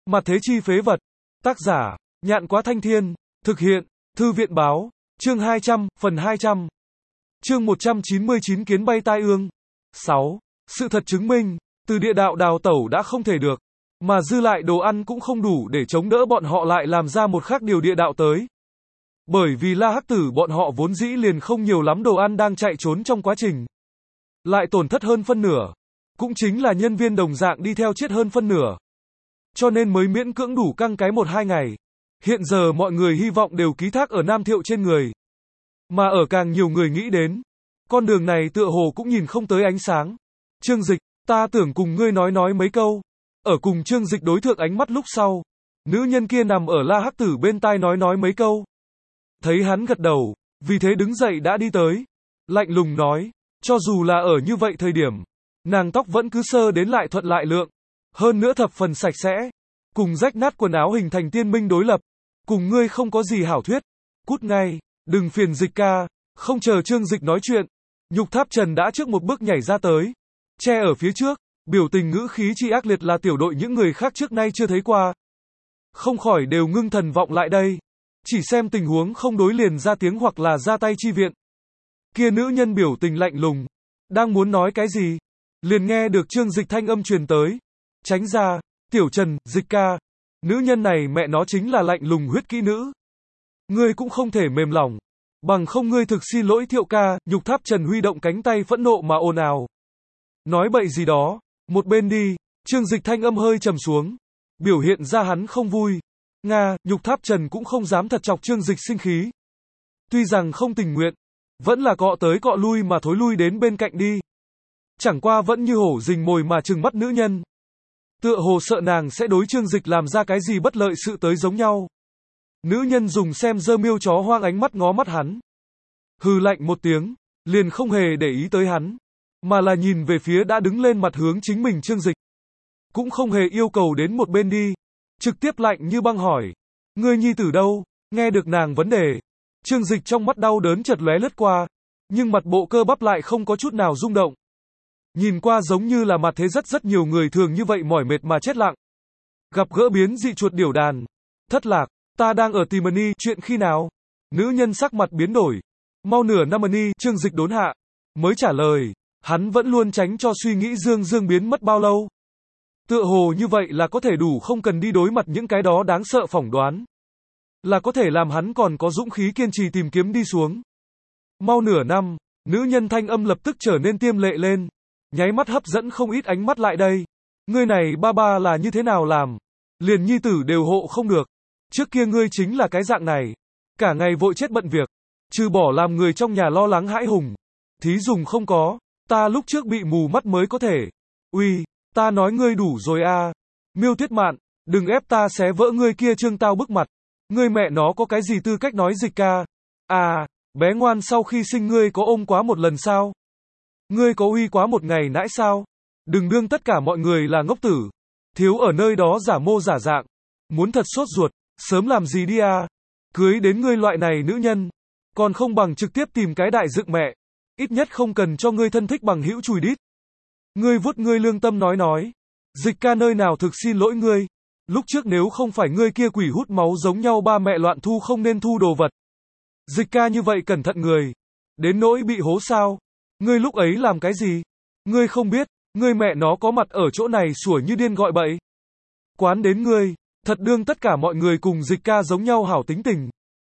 Mặt thế chi phế vật. Tác giả, Nhạn Quá Thanh Thiên. Thực hiện, Thư viện báo. Chương 200, phần 200. Chương 199 kiến bay tai ương. 6. Sự thật chứng minh, từ địa đạo đào tẩu đã không thể được. Mà dư lại đồ ăn cũng không đủ để chống đỡ bọn họ lại làm ra một khác điều địa đạo tới. Bởi vì La Hắc Tử bọn họ vốn dĩ liền không nhiều lắm đồ ăn đang chạy trốn trong quá trình. Lại tổn thất hơn phân nửa. Cũng chính là nhân viên đồng dạng đi theo chết hơn phân nửa. Cho nên mới miễn cưỡng đủ căng cái 1-2 ngày. Hiện giờ mọi người hy vọng đều ký thác ở Nam Thiệu trên người. Mà ở càng nhiều người nghĩ đến, con đường này tựa hồ cũng nhìn không tới ánh sáng. Trương Dịch, ta tưởng cùng ngươi nói mấy câu. Ở cùng Trương Dịch đối thượng ánh mắt lúc sau, nữ nhân kia nằm ở La Hắc Tử bên tai nói mấy câu. Thấy hắn gật đầu, vì thế đứng dậy đã đi tới. Lạnh lùng nói, cho dù là ở như vậy thời điểm, nàng tóc vẫn cứ sơ đến lại thuận lại lượng. Hơn nữa thập phần sạch sẽ, cùng rách nát quần áo hình thành tiên minh đối lập. Cùng ngươi không có gì hảo thuyết. Cút ngay, đừng phiền Dịch ca. Không chờ Trương Dịch nói chuyện, Nhục Tháp Trần đã trước một bước nhảy ra tới. Che ở phía trước, biểu tình ngữ khí chi ác liệt là tiểu đội những người khác trước nay chưa thấy qua. Không khỏi đều ngưng thần vọng lại đây. Chỉ xem tình huống không đối liền ra tiếng hoặc là ra tay chi viện. Kia nữ nhân biểu tình lạnh lùng, đang muốn nói cái gì, liền nghe được Trương Dịch thanh âm truyền tới. Tránh ra, Tiểu Trần, Dịch ca. Nữ nhân này mẹ nó chính là lạnh lùng huyết kỹ nữ. Ngươi cũng không thể mềm lòng. Bằng không ngươi thực xin lỗi Thiệu ca. Nhục Tháp Trần huy động cánh tay phẫn nộ mà ồn ào. Nói bậy gì đó, một bên đi. Trương Dịch thanh âm hơi trầm xuống, biểu hiện ra hắn không vui. Nga, Nhục Tháp Trần cũng không dám thật chọc Trương Dịch sinh khí. Tuy rằng không tình nguyện, vẫn là cọ tới cọ lui mà thối lui đến bên cạnh đi. Chẳng qua vẫn như hổ rình mồi mà trừng mắt nữ nhân. Tựa hồ sợ nàng sẽ đối Trương Dịch làm ra cái gì bất lợi sự tới giống nhau. Nữ nhân dùng xem dơ miêu chó hoang ánh mắt ngó mắt hắn. Hừ lạnh một tiếng, liền không hề để ý tới hắn, mà là nhìn về phía đã đứng lên mặt hướng chính mình Trương Dịch. Cũng không hề yêu cầu đến một bên đi. Trực tiếp lạnh như băng hỏi. Ngươi nhi tử đâu? Nghe được nàng vấn đề. Trương Dịch trong mắt đau đớn chợt lóe lướt qua. Nhưng mặt bộ cơ bắp lại không có chút nào rung động. Nhìn qua giống như là mặt thế rất nhiều người thường như vậy mỏi mệt mà chết lặng. Gặp gỡ biến dị chuột điểu đàn. Thất lạc, ta đang ở Timony, chuyện khi nào? Nữ nhân sắc mặt biến đổi. Mau nửa năm ni, Trương Dịch đốn hạ. Mới trả lời, hắn vẫn luôn tránh cho suy nghĩ Dương biến mất bao lâu. Tựa hồ như vậy là có thể đủ không cần đi đối mặt những cái đó đáng sợ phỏng đoán. Là có thể làm hắn còn có dũng khí kiên trì tìm kiếm đi xuống. Mau nửa năm, nữ nhân thanh âm lập tức trở nên tiêm lệ lên. Nháy mắt hấp dẫn không ít ánh mắt lại đây. Ngươi này ba là như thế nào làm? Liền nhi tử đều hộ không được. Trước kia ngươi chính là cái dạng này. Cả ngày vội chết bận việc. Trừ bỏ làm người trong nhà lo lắng hãi hùng. Thí dùng không có. Ta lúc trước bị mù mắt mới có thể. Uy, ta nói ngươi đủ rồi a. Miêu Tuyết Mạn, đừng ép ta xé vỡ ngươi kia trương tao bức mặt. Ngươi mẹ nó có cái gì tư cách nói Dịch ca? À, bé ngoan sau khi sinh ngươi có ôm quá một lần sao? Ngươi có uy quá một ngày nãy sao? Đừng đương tất cả mọi người là ngốc tử. Thiếu ở nơi đó giả mô giả dạng. Muốn thật sốt ruột, sớm làm gì đi à? Cưới đến ngươi loại này nữ nhân. Còn không bằng trực tiếp tìm cái đại dựng mẹ. Ít nhất không cần cho ngươi thân thích bằng hữu chùi đít. Ngươi vuốt ngươi lương tâm nói. Dịch ca nơi nào thực xin lỗi ngươi. Lúc trước nếu không phải ngươi kia quỷ hút máu giống nhau ba mẹ loạn thu không nên thu đồ vật. Dịch ca như vậy cẩn thận người. Đến nỗi bị hố sao? Ngươi lúc ấy làm cái gì? Ngươi không biết, ngươi mẹ nó có mặt ở chỗ này sủa như điên gọi bậy. Quán đến ngươi, thật đương tất cả mọi người cùng Dịch ca giống nhau hảo tính tình.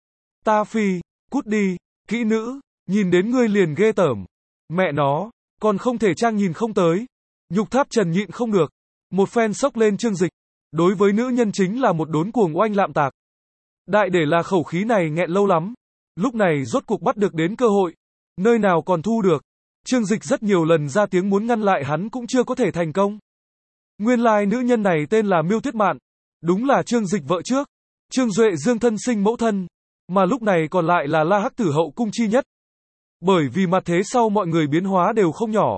Ta phi, cút đi, kỹ nữ, nhìn đến ngươi liền ghê tởm. Mẹ nó, còn không thể trang nhìn không tới. Nhục Tháp Trần nhịn không được. Một phen sốc lên Trương Dịch. Đối với nữ nhân chính là một đốn cuồng oanh lạm tạc. Đại để là khẩu khí này nghẹn lâu lắm. Lúc này rốt cuộc bắt được đến cơ hội. Nơi nào còn thu được. Trương Dịch rất nhiều lần ra tiếng muốn ngăn lại hắn cũng chưa có thể thành công. Nguyên lai nữ nhân này tên là Miêu Tuyết Mạn. Đúng là Trương Dịch vợ trước. Trương Duệ Dương thân sinh mẫu thân. Mà lúc này còn lại là La Hắc Tử hậu cung chi nhất. Bởi vì mặt thế sau mọi người biến hóa đều không nhỏ.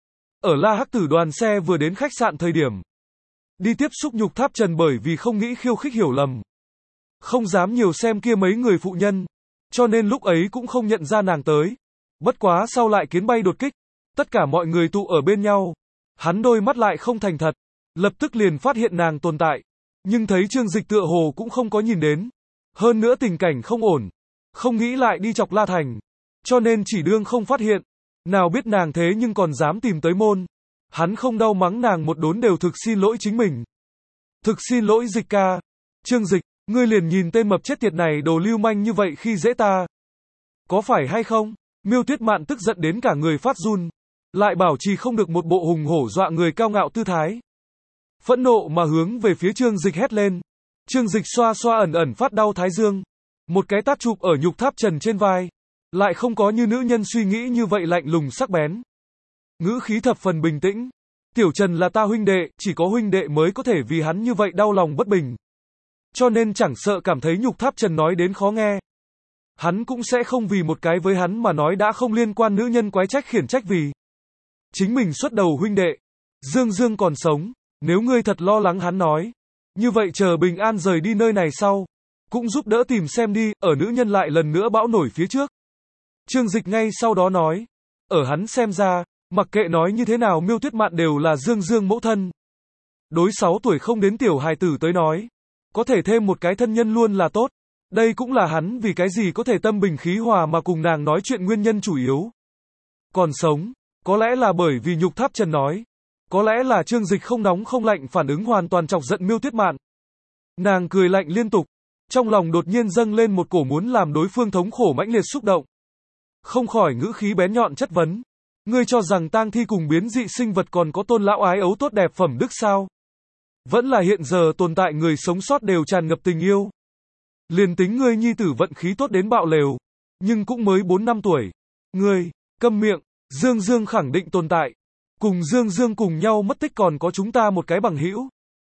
Ở La Hắc Tử đoàn xe vừa đến khách sạn thời điểm. Đi tiếp xúc Nhục Tháp Trần bởi vì không nghĩ khiêu khích hiểu lầm. Không dám nhiều xem kia mấy người phụ nhân. Cho nên lúc ấy cũng không nhận ra nàng tới. Bất quá sau lại kiến bay đột kích. Tất cả mọi người tụ ở bên nhau. Hắn đôi mắt lại không thành thật. Lập tức liền phát hiện nàng tồn tại. Nhưng thấy Trương Dịch tựa hồ cũng không có nhìn đến. Hơn nữa tình cảnh không ổn. Không nghĩ lại đi chọc La Thành. Cho nên chỉ đương không phát hiện. Nào biết nàng thế nhưng còn dám tìm tới môn. Hắn không đau mắng nàng một đốn đều thực xin lỗi chính mình. Thực xin lỗi Dịch ca. Trương Dịch, ngươi liền nhìn tên mập chết tiệt này đồ lưu manh như vậy khi dễ ta. Có phải hay không? Miêu Tuyết Mạn tức giận đến cả người phát run. Lại bảo trì không được một bộ hùng hổ dọa người cao ngạo tư thái. Phẫn nộ mà hướng về phía Trương Dịch hét lên. Trương Dịch xoa xoa ẩn ẩn phát đau thái dương. Một cái tát chụp ở nhục tháp trần trên vai. Lại không có như nữ nhân suy nghĩ như vậy lạnh lùng sắc bén. Ngữ khí thập phần bình tĩnh. Tiểu Trần là ta huynh đệ, chỉ có huynh đệ mới có thể vì hắn như vậy đau lòng bất bình. Cho nên chẳng sợ cảm thấy nhục tháp Trần nói đến khó nghe. Hắn cũng sẽ không vì một cái với hắn mà nói đã không liên quan nữ nhân quái trách khiển trách vì chính mình xuất đầu huynh đệ. Dương Dương còn sống, nếu ngươi thật lo lắng hắn nói. Như vậy chờ bình an rời đi nơi này sau. Cũng giúp đỡ tìm xem đi, ở nữ nhân lại lần nữa bão nổi phía trước. Trương Dịch ngay sau đó nói. Ở hắn xem ra, mặc kệ nói như thế nào Miêu Tuyết Mạn đều là Dương Dương mẫu thân. Đối 6 tuổi không đến tiểu hài tử tới nói. Có thể thêm một cái thân nhân luôn là tốt. Đây cũng là hắn vì cái gì có thể tâm bình khí hòa mà cùng nàng nói chuyện nguyên nhân chủ yếu. Còn sống, có lẽ là bởi vì nhục tháp Trần nói. Có lẽ là Trương Dịch không nóng không lạnh phản ứng hoàn toàn chọc giận Miêu Tuyết Mạn. Nàng cười lạnh liên tục. Trong lòng đột nhiên dâng lên một cổ muốn làm đối phương thống khổ mãnh liệt xúc động. Không khỏi ngữ khí bén nhọn chất vấn. Ngươi cho rằng tang thi cùng biến dị sinh vật còn có tôn lão ái ấu tốt đẹp phẩm đức sao? Vẫn là hiện giờ tồn tại người sống sót đều tràn ngập tình yêu. Liền tính ngươi nhi tử vận khí tốt đến bạo lều. Nhưng cũng mới 4 năm tuổi. Ngươi, câm miệng, Dương Dương khẳng định tồn tại. Cùng Dương Dương cùng nhau mất tích còn có chúng ta một cái bằng hữu.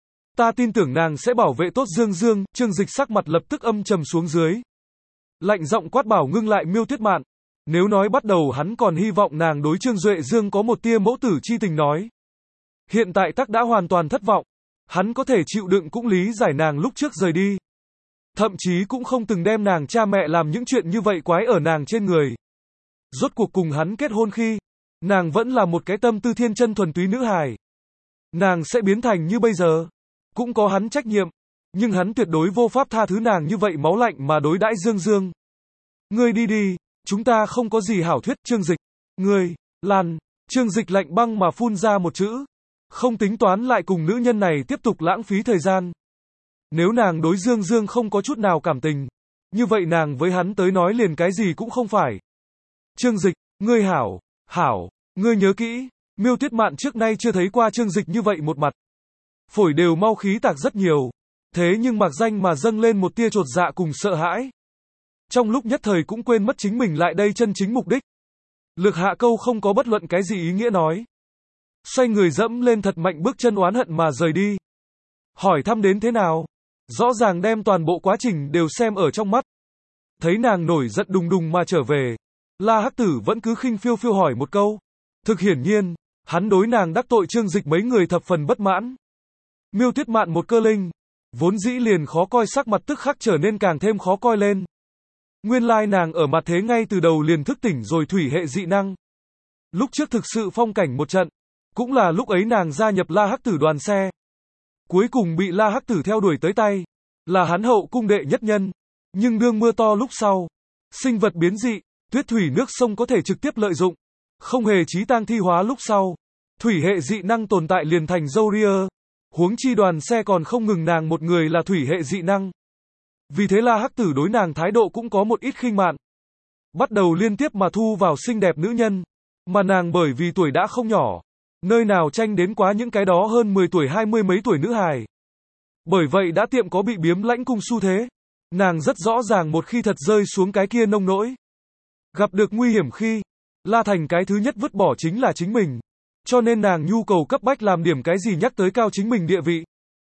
Ta tin tưởng nàng sẽ bảo vệ tốt Dương Dương. Trương Dịch sắc mặt lập tức âm trầm xuống dưới. Lạnh giọng quát bảo ngưng lại Miêu Tuyết Mạn. Nếu nói bắt đầu hắn còn hy vọng nàng đối Trương Duệ Dương có một tia mẫu tử chi tình nói. Hiện tại tắc đã hoàn toàn thất vọng. Hắn có thể chịu đựng cũng lý giải nàng lúc trước rời đi. Thậm chí cũng không từng đem nàng cha mẹ làm những chuyện như vậy quái ở nàng trên người. Rốt cuộc cùng hắn kết hôn khi, nàng vẫn là một cái tâm tư thiên chân thuần túy nữ hài. Nàng sẽ biến thành như bây giờ. Cũng có hắn trách nhiệm. Nhưng hắn tuyệt đối vô pháp tha thứ nàng như vậy máu lạnh mà đối đãi Dương Dương. Ngươi đi đi, chúng ta không có gì hảo thuyết. Trương Dịch. Ngươi, Lan. Trương Dịch lạnh băng mà phun ra một chữ. Không tính toán lại cùng nữ nhân này tiếp tục lãng phí thời gian. Nếu nàng đối Dương Dương không có chút nào cảm tình, như vậy nàng với hắn tới nói liền cái gì cũng không phải. Trương Dịch, ngươi hảo, ngươi nhớ kỹ, Miêu Tuyết Mạn trước nay chưa thấy qua Trương Dịch như vậy một mặt. Phổi đều mau khí tạc rất nhiều, thế nhưng mặc danh mà dâng lên một tia chột dạ cùng sợ hãi. Trong lúc nhất thời cũng quên mất chính mình lại đây chân chính mục đích. Lược hạ câu không có bất luận cái gì ý nghĩa nói. Xoay người dẫm lên thật mạnh bước chân oán hận mà rời đi. Hỏi thăm đến thế nào? Rõ ràng đem toàn bộ quá trình đều xem ở trong mắt. Thấy nàng nổi giận đùng đùng mà trở về. La Hắc Tử vẫn cứ khinh phiêu phiêu hỏi một câu. Thực hiển nhiên, hắn đối nàng đắc tội Trương Dịch mấy người thập phần bất mãn. Miêu Tuyết Mạn một cơ linh. Vốn dĩ liền khó coi sắc mặt tức khắc trở nên càng thêm khó coi lên. Nguyên lai nàng ở mặt thế ngay từ đầu liền thức tỉnh rồi thủy hệ dị năng. Lúc trước thực sự phong cảnh một trận. Cũng là lúc ấy nàng gia nhập La Hắc Tử đoàn xe. Cuối cùng bị La Hắc Tử theo đuổi tới tay. Là hắn hậu cung đệ nhất nhân. Nhưng đương mưa to lúc sau. Sinh vật biến dị, tuyết thủy nước sông có thể trực tiếp lợi dụng. Không hề chí tang thi hóa lúc sau. Thủy hệ dị năng tồn tại liền thành dâu ria. Huống chi đoàn xe còn không ngừng nàng một người là thủy hệ dị năng. Vì thế La Hắc Tử đối nàng thái độ cũng có một ít khinh mạn. Bắt đầu liên tiếp mà thu vào xinh đẹp nữ nhân. Mà nàng bởi vì tuổi đã không nhỏ. Nơi nào tranh đến quá những cái đó hơn 10 tuổi 20 mấy tuổi nữ hài. Bởi vậy đã tiệm có bị biếm lãnh cung xu thế. Nàng rất rõ ràng một khi thật rơi xuống cái kia nông nỗi. Gặp được nguy hiểm khi, La Thành cái thứ nhất vứt bỏ chính là chính mình. Cho nên nàng nhu cầu cấp bách làm điểm cái gì nhắc tới cao chính mình địa vị.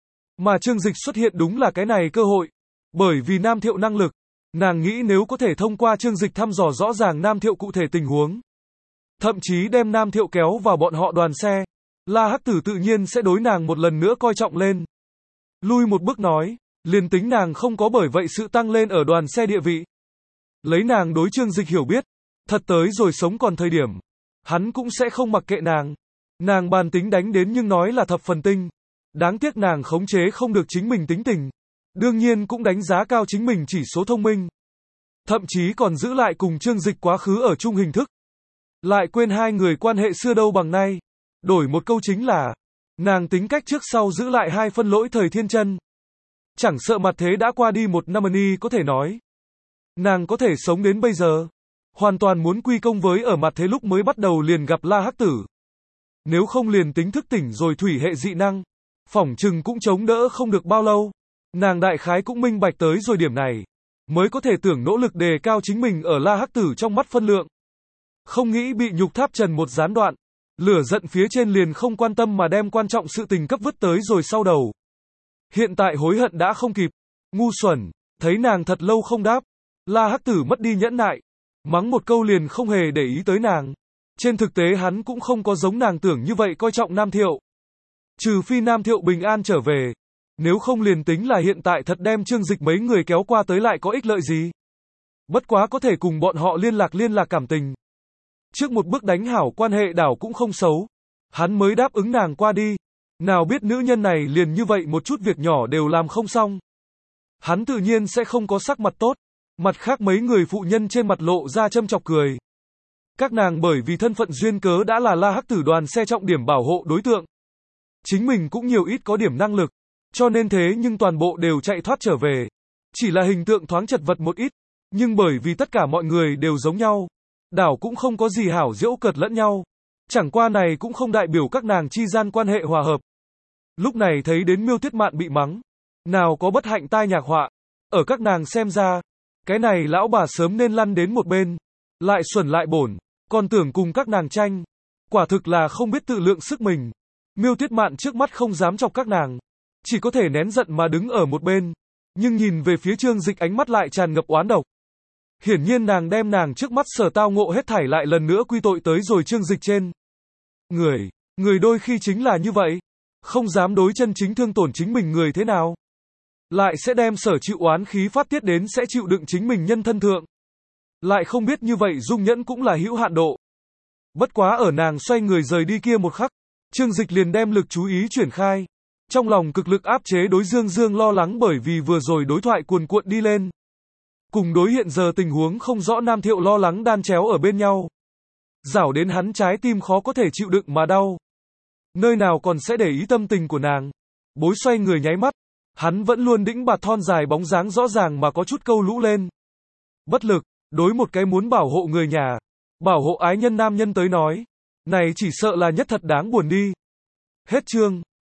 Mà Trương Dịch xuất hiện đúng là cái này cơ hội. Bởi vì Nam Thiệu năng lực, nàng nghĩ nếu có thể thông qua Trương Dịch thăm dò rõ ràng Nam Thiệu cụ thể tình huống. Thậm chí đem Nam Thiệu kéo vào bọn họ đoàn xe. La Hắc Tử tự nhiên sẽ đối nàng một lần nữa coi trọng lên. Lui một bước nói, liền tính nàng không có bởi vậy sự tăng lên ở đoàn xe địa vị. Lấy nàng đối Trương Dịch hiểu biết, thật tới rồi sống còn thời điểm. Hắn cũng sẽ không mặc kệ nàng. Nàng bàn tính đánh đến nhưng nói là thập phần tinh. Đáng tiếc nàng khống chế không được chính mình tính tình. Đương nhiên cũng đánh giá cao chính mình chỉ số thông minh. Thậm chí còn giữ lại cùng Trương Dịch quá khứ ở chung hình thức. Lại quên hai người quan hệ xưa đâu bằng nay. Đổi một câu chính là, nàng tính cách trước sau giữ lại hai phân lỗi thời thiên chân. Chẳng sợ mặt thế đã qua đi một năm y có thể nói. Nàng có thể sống đến bây giờ. Hoàn toàn muốn quy công với ở mặt thế lúc mới bắt đầu liền gặp La Hắc Tử. Nếu không liền tính thức tỉnh rồi thủy hệ dị năng. Phỏng chừng cũng chống đỡ không được bao lâu. Nàng đại khái cũng minh bạch tới rồi điểm này. Mới có thể tưởng nỗ lực đề cao chính mình ở La Hắc Tử trong mắt phân lượng. Không nghĩ bị nhục tháp trần một gián đoạn. Lửa giận phía trên liền không quan tâm mà đem quan trọng sự tình cấp vứt tới rồi sau đầu. Hiện tại hối hận đã không kịp. Ngu xuẩn, thấy nàng thật lâu không đáp. La Hắc Tử mất đi nhẫn nại. Mắng một câu liền không hề để ý tới nàng. Trên thực tế hắn cũng không có giống nàng tưởng như vậy coi trọng Nam Thiệu. Trừ phi Nam Thiệu bình an trở về. Nếu không liền tính là hiện tại thật đem Trương Dịch mấy người kéo qua tới lại có ích lợi gì. Bất quá có thể cùng bọn họ liên lạc cảm tình. Trước một bước đánh hảo quan hệ đảo cũng không xấu. Hắn mới đáp ứng nàng qua đi. Nào biết nữ nhân này liền như vậy một chút việc nhỏ đều làm không xong. Hắn tự nhiên sẽ không có sắc mặt tốt. Mặt khác mấy người phụ nhân trên mặt lộ ra châm chọc cười. Các nàng bởi vì thân phận duyên cớ đã là La Hắc Tử đoàn xe trọng điểm bảo hộ đối tượng. Chính mình cũng nhiều ít có điểm năng lực. Cho nên thế nhưng toàn bộ đều chạy thoát trở về. Chỉ là hình tượng thoáng chật vật một ít. Nhưng bởi vì tất cả mọi người đều giống nhau. Đảo cũng không có gì hảo giễu cợt lẫn nhau. Chẳng qua này cũng không đại biểu các nàng chi gian quan hệ hòa hợp. Lúc này thấy đến Miêu Tuyết Mạn bị mắng. Nào có bất hạnh tai nhạc họa. Ở các nàng xem ra. Cái này lão bà sớm nên lăn đến một bên. Lại xuẩn lại bổn. Còn tưởng cùng các nàng tranh. Quả thực là không biết tự lượng sức mình. Miêu Tuyết Mạn trước mắt không dám chọc các nàng. Chỉ có thể nén giận mà đứng ở một bên. Nhưng nhìn về phía Trương Dịch ánh mắt lại tràn ngập oán độc. Hiển nhiên nàng đem nàng trước mắt sở tao ngộ hết thảy lại lần nữa quy tội tới rồi Trương Dịch trên. Người đôi khi chính là như vậy. Không dám đối chân chính thương tổn chính mình người thế nào. Lại sẽ đem sở chịu oán khí phát tiết đến sẽ chịu đựng chính mình nhân thân thượng. Lại không biết như vậy dung nhẫn cũng là hữu hạn độ. Bất quá ở nàng xoay người rời đi kia một khắc. Trương Dịch liền đem lực chú ý chuyển khai. Trong lòng cực lực áp chế đối Dương Dương lo lắng bởi vì vừa rồi đối thoại cuồn cuộn đi lên. Cùng đối hiện giờ tình huống không rõ Nam Thiệu lo lắng đan chéo ở bên nhau. Rảo đến hắn trái tim khó có thể chịu đựng mà đau. Nơi nào còn sẽ để ý tâm tình của nàng. Bối xoay người nháy mắt. Hắn vẫn luôn đĩnh bạt thon dài bóng dáng rõ ràng mà có chút câu lũ lên. Bất lực, đối một cái muốn bảo hộ người nhà, bảo hộ ái nhân nam nhân tới nói. Này chỉ sợ là nhất thật đáng buồn đi. Hết chương.